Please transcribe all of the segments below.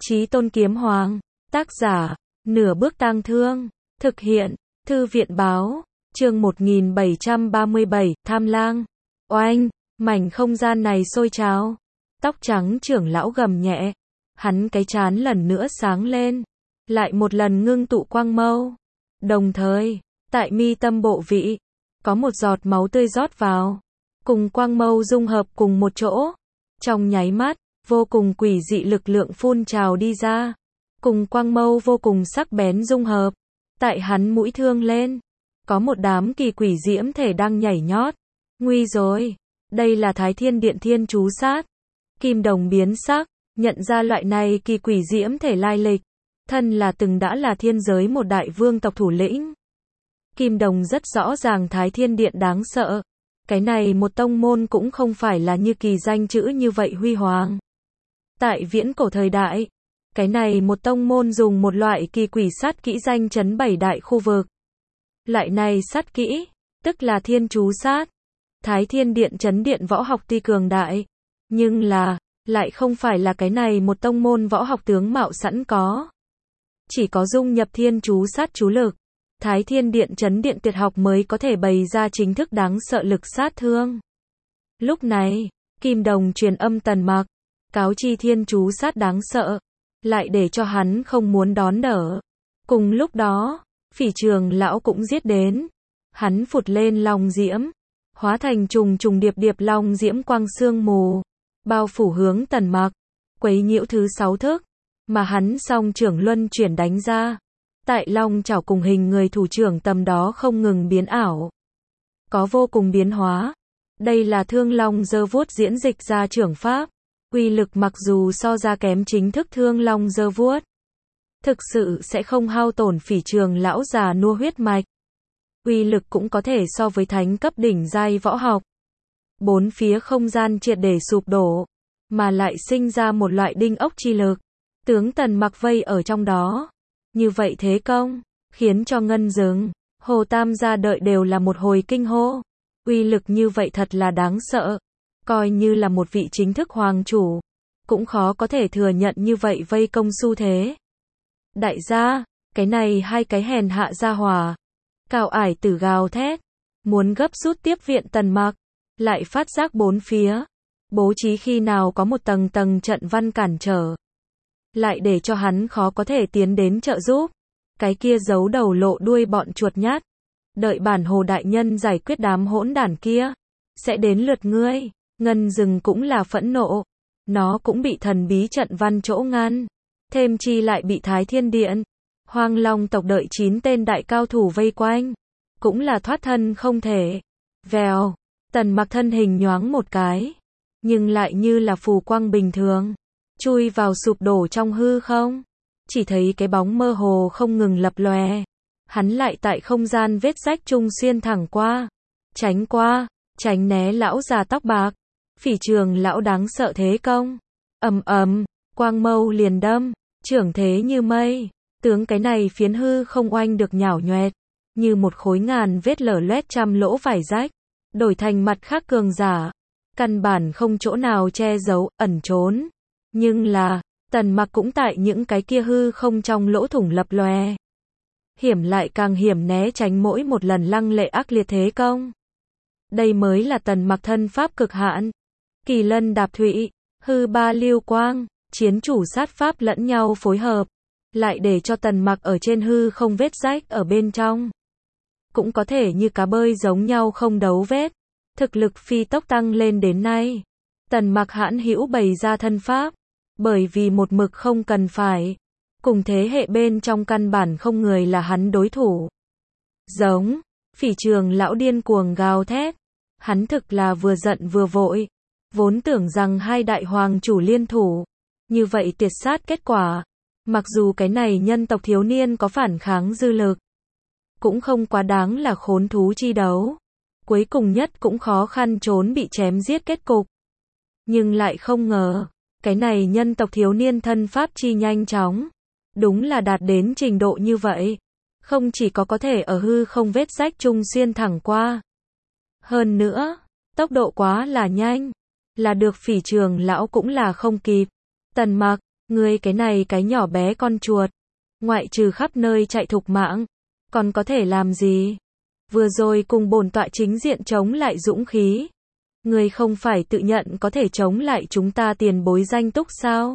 Chí Tôn Kiếm Hoàng. Tác giả, Nửa Bước Tang Thương. Thực hiện, Thư viện Báo. Chương 1737, Tham Lang. Oanh, mảnh không gian này sôi trào. Tóc trắng trưởng lão gầm nhẹ. Hắn cái trán lần nữa sáng lên. Lại một lần ngưng tụ quang mâu. Đồng thời, tại mi tâm bộ vị, có một giọt máu tươi rót vào. Cùng quang mâu dung hợp cùng một chỗ. Trong nháy mắt, vô cùng quỷ dị lực lượng phun trào đi ra. Cùng quang mâu vô cùng sắc bén dung hợp. Tại hắn mũi thương lên, có một đám kỳ quỷ diễm thể đang nhảy nhót. Nguy rồi, đây là Thái Thiên Điện Thiên Chú Sát. Kim Đồng biến sắc, nhận ra loại này kỳ quỷ diễm thể lai lịch. Thân là từng đã là thiên giới một đại vương tộc thủ lĩnh. Kim Đồng rất rõ ràng Thái Thiên Điện đáng sợ. Cái này một tông môn cũng không phải là như kỳ danh chữ như vậy huy hoàng. Tại viễn cổ thời đại, cái này một tông môn dùng một loại kỳ quỷ sát kỹ danh chấn 7 đại khu vực. Loại này sát kỹ, tức là thiên chú sát. Thái Thiên Điện chấn điện võ học tuy cường đại, nhưng là, lại không phải là cái này một tông môn võ học tướng mạo sẵn có. Chỉ có dung nhập thiên chú sát chú lực, Thái Thiên Điện chấn điện tuyệt học mới có thể bày ra chính thức đáng sợ lực sát thương. Lúc này, Kim Đồng truyền âm Tần Mặc, cáo chi thiên chú sát đáng sợ, lại để cho hắn không muốn đón đỡ. Cùng lúc đó, Phỉ Trường lão cũng giết đến. Hắn phụt lên long diễm, hóa thành trùng trùng điệp điệp long diễm quang sương mù, bao phủ hướng Tần Mặc, quấy nhiễu thứ 6 thức, mà hắn song trưởng luân chuyển đánh ra. Tại long chảo cùng hình người thủ trưởng tầm đó không ngừng biến ảo, có vô cùng biến hóa. Đây là Thương Long Giơ Vuốt diễn dịch ra trưởng pháp, uy lực mặc dù so ra kém chính thức Thương Long Giơ Vuốt, thực sự sẽ không hao tổn Phỉ Trường lão già nua huyết mạch. Uy lực cũng có thể so với thánh cấp đỉnh giai võ học. Bốn phía không gian triệt để sụp đổ, mà lại sinh ra một loại đinh ốc chi lực. Tướng Tần Mặc vây ở trong đó. Như vậy thế công, khiến cho Ngân Dừng, Hồ Tam gia đợi đều là một hồi kinh hô. Uy lực như vậy thật là đáng sợ. Coi như là một vị chính thức hoàng chủ, cũng khó có thể thừa nhận như vậy vây công xu thế. Đại gia, cái này hai cái hèn hạ gia hỏa. Cao Ải Tử gào thét, muốn gấp rút tiếp viện Tần Mặc, lại phát giác bốn phía, bố trí khi nào có một tầng tầng trận văn cản trở, lại để cho hắn khó có thể tiến đến trợ giúp. Cái kia giấu đầu lộ đuôi bọn chuột nhát, đợi bản Hồ đại nhân giải quyết đám hỗn đản kia, sẽ đến lượt ngươi. Ngân Dừng cũng là phẫn nộ, nó cũng bị thần bí trận văn chỗ ngăn, thêm chi lại bị Thái Thiên Điện, Hoang Long tộc đợi 9 tên đại cao thủ vây quanh, cũng là thoát thân không thể. Vèo, Tần Mặc thân hình nhoáng một cái, nhưng lại như là phù quang bình thường, chui vào sụp đổ trong hư không. Chỉ thấy cái bóng mơ hồ không ngừng lập lòe, hắn lại tại không gian vết rách trung xuyên thẳng qua, tránh né lão già tóc bạc. Phỉ Trường lão đáng sợ thế công, quang mâu liền đâm, trưởng thế như mây, tướng cái này phiến hư không oanh được nhảo nhoẹt, như một khối ngàn vết lở loét trăm lỗ vải rách, đổi thành mặt khác cường giả, căn bản không chỗ nào che giấu, ẩn trốn. Nhưng là, Tần Mặc cũng tại những cái kia hư không trong lỗ thủng lập lòe. Hiểm lại càng hiểm né tránh mỗi một lần lăng lệ ác liệt thế công. Đây mới là Tần Mặc thân pháp cực hạn. Kỳ lân đạp thụy, hư ba lưu quang, chiến chủ sát pháp lẫn nhau phối hợp, lại để cho Tần Mặc ở trên hư không vết rách ở bên trong. Cũng có thể như cá bơi giống nhau không đấu vết. Thực lực phi tốc tăng lên đến nay. Tần Mặc hãn hữu bày ra thân pháp, bởi vì một mực không cần phải. Cùng thế hệ bên trong căn bản không người là hắn đối thủ. Giống, Phỉ Trường lão điên cuồng gào thét. Hắn thực là vừa giận vừa vội. Vốn tưởng rằng hai đại hoàng chủ liên thủ, như vậy tiệt sát kết quả. Mặc dù cái này nhân tộc thiếu niên có phản kháng dư lực, cũng không quá đáng là khốn thú chi đấu. Cuối cùng nhất cũng khó khăn trốn bị chém giết kết cục. Nhưng lại không ngờ, cái này nhân tộc thiếu niên thân pháp chi nhanh chóng, đúng là đạt đến trình độ như vậy. Không chỉ có thể ở hư không vết rách trung xuyên thẳng qua. Hơn nữa, tốc độ quá là nhanh, là được Phỉ Trường lão cũng là không kịp. Tần Mặc, Ngươi cái này cái nhỏ bé con chuột, ngoại trừ khắp nơi chạy thục mạng, còn có thể làm gì? Vừa rồi cùng bổn tọa chính diện chống lại dũng khí. Ngươi không phải tự nhận có thể chống lại chúng ta tiền bối danh túc sao?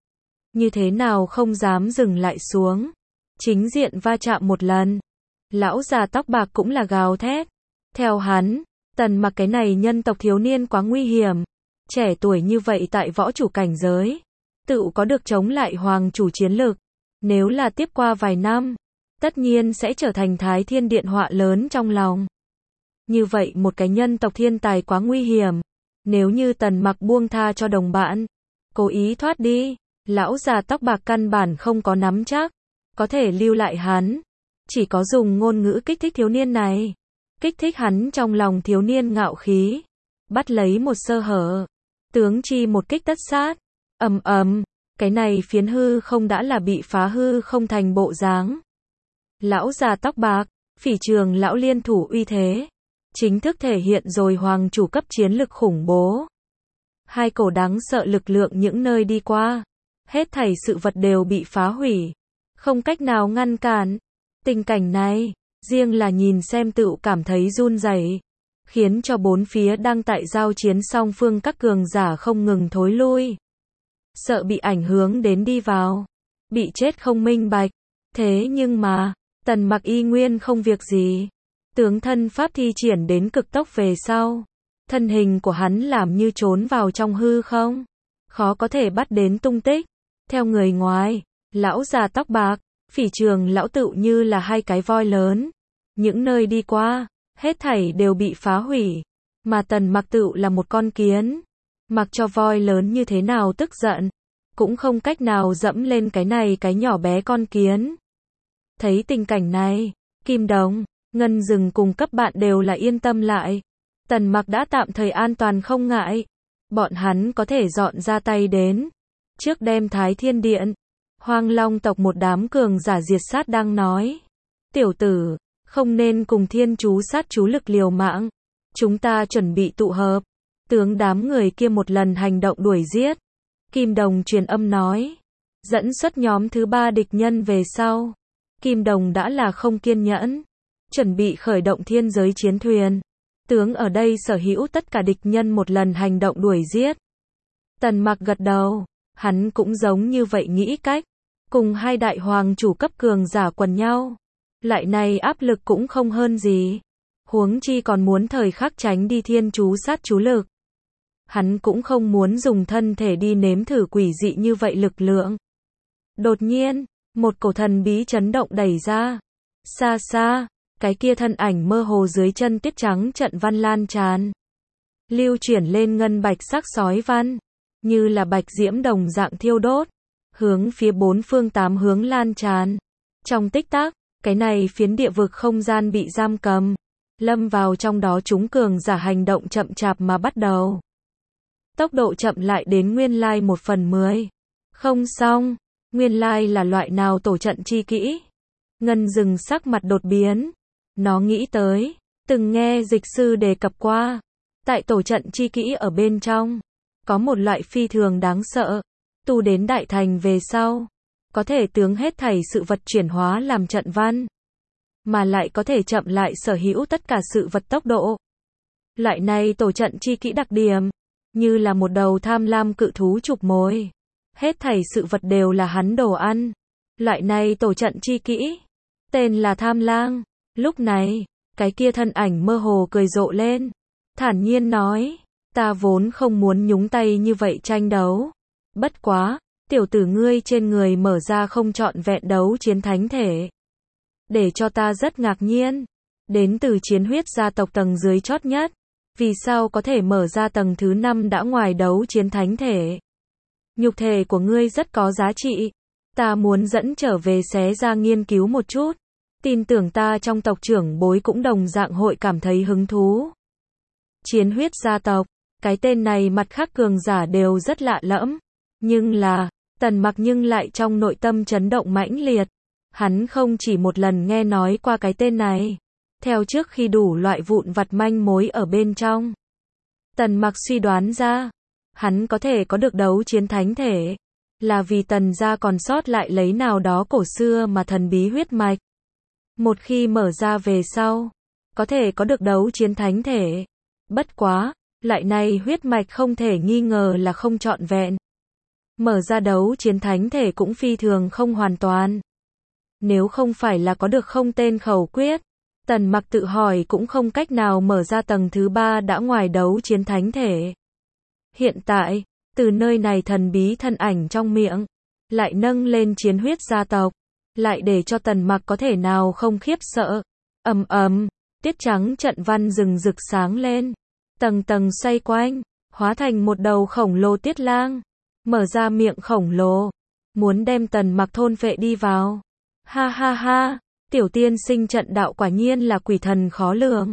Như thế nào không dám dừng lại xuống? Chính diện va chạm một lần. Lão già tóc bạc cũng là gào thét. Theo hắn, Tần Mặc cái này nhân tộc thiếu niên quá nguy hiểm. Trẻ tuổi như vậy tại võ chủ cảnh giới, tự có được chống lại hoàng chủ chiến lực. Nếu là tiếp qua vài năm, tất nhiên sẽ trở thành Thái Thiên Điện họa lớn trong lòng. Như vậy một cái nhân tộc thiên tài quá nguy hiểm. Nếu như Tần Mặc buông tha cho đồng bạn, cố ý thoát đi, lão già tóc bạc căn bản không có nắm chắc có thể lưu lại hắn. Chỉ có dùng ngôn ngữ kích thích thiếu niên này, kích thích hắn trong lòng thiếu niên ngạo khí, bắt lấy một sơ hở, tướng chi một kích tất sát. Ầm ầm, cái này phiến hư không đã là bị phá hư không thành bộ dáng. Lão già tóc bạc, Phỉ Trường lão liên thủ uy thế, chính thức thể hiện rồi hoàng chủ cấp chiến lực khủng bố. Hai cổ đáng sợ lực lượng những nơi đi qua, hết thảy sự vật đều bị phá hủy, không cách nào ngăn cản. Tình cảnh này, riêng là nhìn xem tự cảm thấy run rẩy, khiến cho bốn phía đang tại giao chiến song phương các cường giả không ngừng thối lui. Sợ bị ảnh hưởng đến đi vào, bị chết không minh bạch. Thế nhưng mà, Tần Mặc y nguyên không việc gì. Tướng thân pháp thi triển đến cực tốc về sau, thân hình của hắn làm như trốn vào trong hư không, khó có thể bắt đến tung tích. Theo người ngoài, lão già tóc bạc, Phỉ Trường lão tự như là hai cái voi lớn, những nơi đi qua, hết thảy đều bị phá hủy, mà Tần Mặc tự là một con kiến, mặc cho voi lớn như thế nào tức giận, cũng không cách nào dẫm lên cái này cái nhỏ bé con kiến. Thấy tình cảnh này, Kim Đồng, Ngân Dừng cùng cấp bạn đều là yên tâm lại. Tần Mặc đã tạm thời an toàn không ngại, bọn hắn có thể dọn ra tay đến, trước đem Thái Thiên Điện, Hoang Long tộc một đám cường giả diệt sát đang nói. Tiểu tử, không nên cùng thiên chú sát chú lực liều mạng. Chúng ta chuẩn bị tụ hợp, tướng đám người kia một lần hành động đuổi giết. Kim Đồng truyền âm nói, dẫn xuất nhóm thứ 3 địch nhân về sau. Kim Đồng đã là không kiên nhẫn, chuẩn bị khởi động thiên giới chiến thuyền. Tướng ở đây sở hữu tất cả địch nhân một lần hành động đuổi giết. Tần Mặc gật đầu, hắn cũng giống như vậy nghĩ cách, cùng hai đại hoàng chủ cấp cường giả quần nhau. Lại này áp lực cũng không hơn gì. Huống chi còn muốn thời khắc tránh đi thiên chú sát chú lực. Hắn cũng không muốn dùng thân thể đi nếm thử quỷ dị như vậy lực lượng. Đột nhiên, một cổ thần bí chấn động đẩy ra. Xa xa, cái kia thân ảnh mơ hồ dưới chân tuyết trắng trận văn lan tràn. Lưu chuyển lên ngân bạch sắc sói văn, như là bạch diễm đồng dạng thiêu đốt, hướng phía bốn phương tám hướng lan tràn. Trong tích tắc, cái này phiến địa vực không gian bị giam cầm, lâm vào trong đó chúng cường giả hành động chậm chạp mà bắt đầu. Tốc độ chậm lại đến nguyên lai 1/10. Không xong, nguyên lai là loại nào tổ trận chi kỹ? Ngân Dừng sắc mặt đột biến. Nó nghĩ tới, từng nghe dịch sư đề cập qua, tại tổ trận chi kỹ ở bên trong, có một loại phi thường đáng sợ, tu đến đại thành về sau, có thể tướng hết thảy sự vật chuyển hóa làm trận văn, mà lại có thể chậm lại sở hữu tất cả sự vật tốc độ. Loại này tổ trận chi kỹ đặc điểm, như là một đầu tham lam cự thú chụp mồi. Hết thảy sự vật đều là hắn đồ ăn. Loại này tổ trận chi kỹ, tên là Tham Lang. Lúc này, cái kia thân ảnh mơ hồ cười rộ lên, thản nhiên nói, ta vốn không muốn nhúng tay như vậy tranh đấu. Bất quá, tiểu tử ngươi trên người mở ra không trọn vẹn đấu chiến thánh thể. Để cho ta rất ngạc nhiên, đến từ chiến huyết gia tộc tầng dưới chót nhất, vì sao có thể mở ra tầng thứ 5 đã ngoài đấu chiến thánh thể. Nhục thể của ngươi rất có giá trị, ta muốn dẫn trở về xé ra nghiên cứu một chút. Tin tưởng ta trong tộc trưởng bối cũng đồng dạng hội cảm thấy hứng thú. Chiến huyết gia tộc, cái tên này mặt khác cường giả đều rất lạ lẫm, nhưng là, Tần Mặc nhưng lại trong nội tâm chấn động mãnh liệt. Hắn không chỉ một lần nghe nói qua cái tên này, theo trước khi đủ loại vụn vặt manh mối ở bên trong. Tần Mặc suy đoán ra, hắn có thể có được đấu chiến thánh thể, là vì Tần gia còn sót lại lấy nào đó cổ xưa mà thần bí huyết mạch. Một khi mở ra về sau, có thể có được đấu chiến thánh thể. Bất quá, loại này huyết mạch không thể nghi ngờ là không trọn vẹn. Mở ra đấu chiến thánh thể cũng phi thường không hoàn toàn. Nếu không phải là có được không tên khẩu quyết, Tần Mặc tự hỏi cũng không cách nào mở ra tầng thứ 3 đã ngoài đấu chiến thánh thể. Hiện tại, từ nơi này thần bí thân ảnh trong miệng, lại nâng lên chiến huyết gia tộc, lại để cho Tần Mặc có thể nào không khiếp sợ. Ầm ầm, tiết trắng trận văn rừng rực sáng lên, tầng tầng xoay quanh, hóa thành một đầu khổng lồ tiết lang, mở ra miệng khổng lồ, muốn đem Tần Mặc thôn phệ đi vào. Ha ha ha, tiểu tiên sinh trận đạo quả nhiên là quỷ thần khó lường.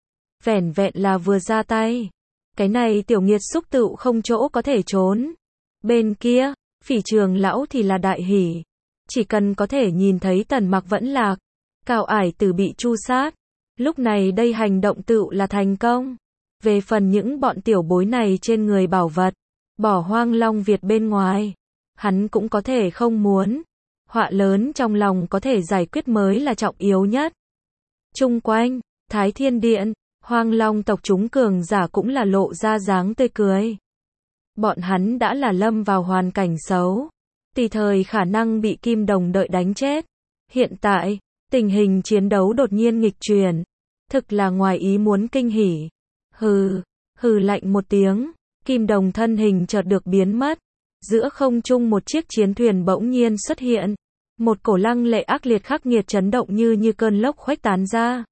Vẻn vẹn là vừa ra tay, cái này tiểu nghiệt xúc tựu không chỗ có thể trốn. Bên kia, Phỉ Trường lão thì là đại hỉ, chỉ cần có thể nhìn thấy Tần Mặc vẫn lạc, Cao Ải Tử bị tru sát, lúc này đây hành động tựu là thành công. Về phần những bọn tiểu bối này trên người bảo vật, bỏ Hoang Long Việt bên ngoài, hắn cũng có thể không muốn. Họa lớn trong lòng có thể giải quyết mới là trọng yếu nhất. Chung quanh, Thái Thiên Điện, Hoang Long tộc chúng cường giả cũng là lộ ra dáng tươi cười. Bọn hắn đã là lâm vào hoàn cảnh xấu, tùy thời khả năng bị Kim Đồng đợi đánh chết. Hiện tại, tình hình chiến đấu đột nhiên nghịch chuyển, thực là ngoài ý muốn kinh hỉ. Hừ, hừ lạnh một tiếng, Kim Đồng thân hình chợt được biến mất. Giữa không trung một chiếc chiến thuyền bỗng nhiên xuất hiện. Một cổ lăng lệ ác liệt khắc nghiệt chấn động như cơn lốc khuếch tán ra.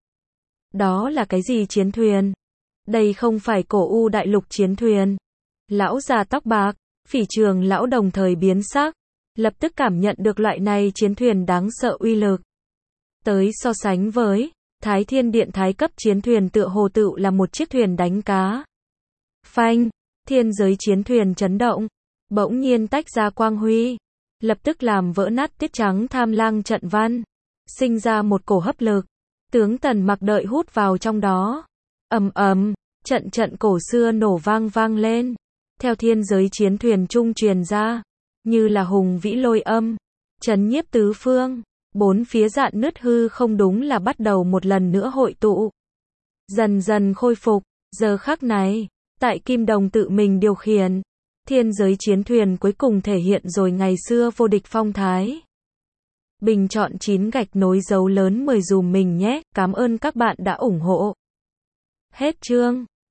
Đó là cái gì chiến thuyền? Đây không phải cổ U đại lục chiến thuyền. Lão già tóc bạc, Phỉ Trường lão đồng thời biến sắc, lập tức cảm nhận được loại này chiến thuyền đáng sợ uy lực. Tới so sánh với Thái Thiên Điện thái cấp chiến thuyền tựa hồ tựu là một chiếc thuyền đánh cá. Phanh, thiên giới chiến thuyền chấn động, bỗng nhiên tách ra quang huy, lập tức làm vỡ nát tiết trắng tham lang trận văn, sinh ra một cổ hấp lực, tướng Tần Mặc đợi hút vào trong đó. Ầm ầm, trận trận cổ xưa nổ vang lên, theo thiên giới chiến thuyền trung truyền ra, như là hùng vĩ lôi âm, chấn nhiếp tứ phương, bốn phía rạn nứt hư không đúng là bắt đầu một lần nữa hội tụ, dần dần khôi phục. Giờ khắc này, tại Kim Đồng tự mình điều khiển, thiên giới chiến thuyền cuối cùng thể hiện rồi ngày xưa vô địch phong thái. Bình chọn 9 gạch nối dấu lớn 10 dùm mình nhé, cảm ơn các bạn đã ủng hộ. Hết chương.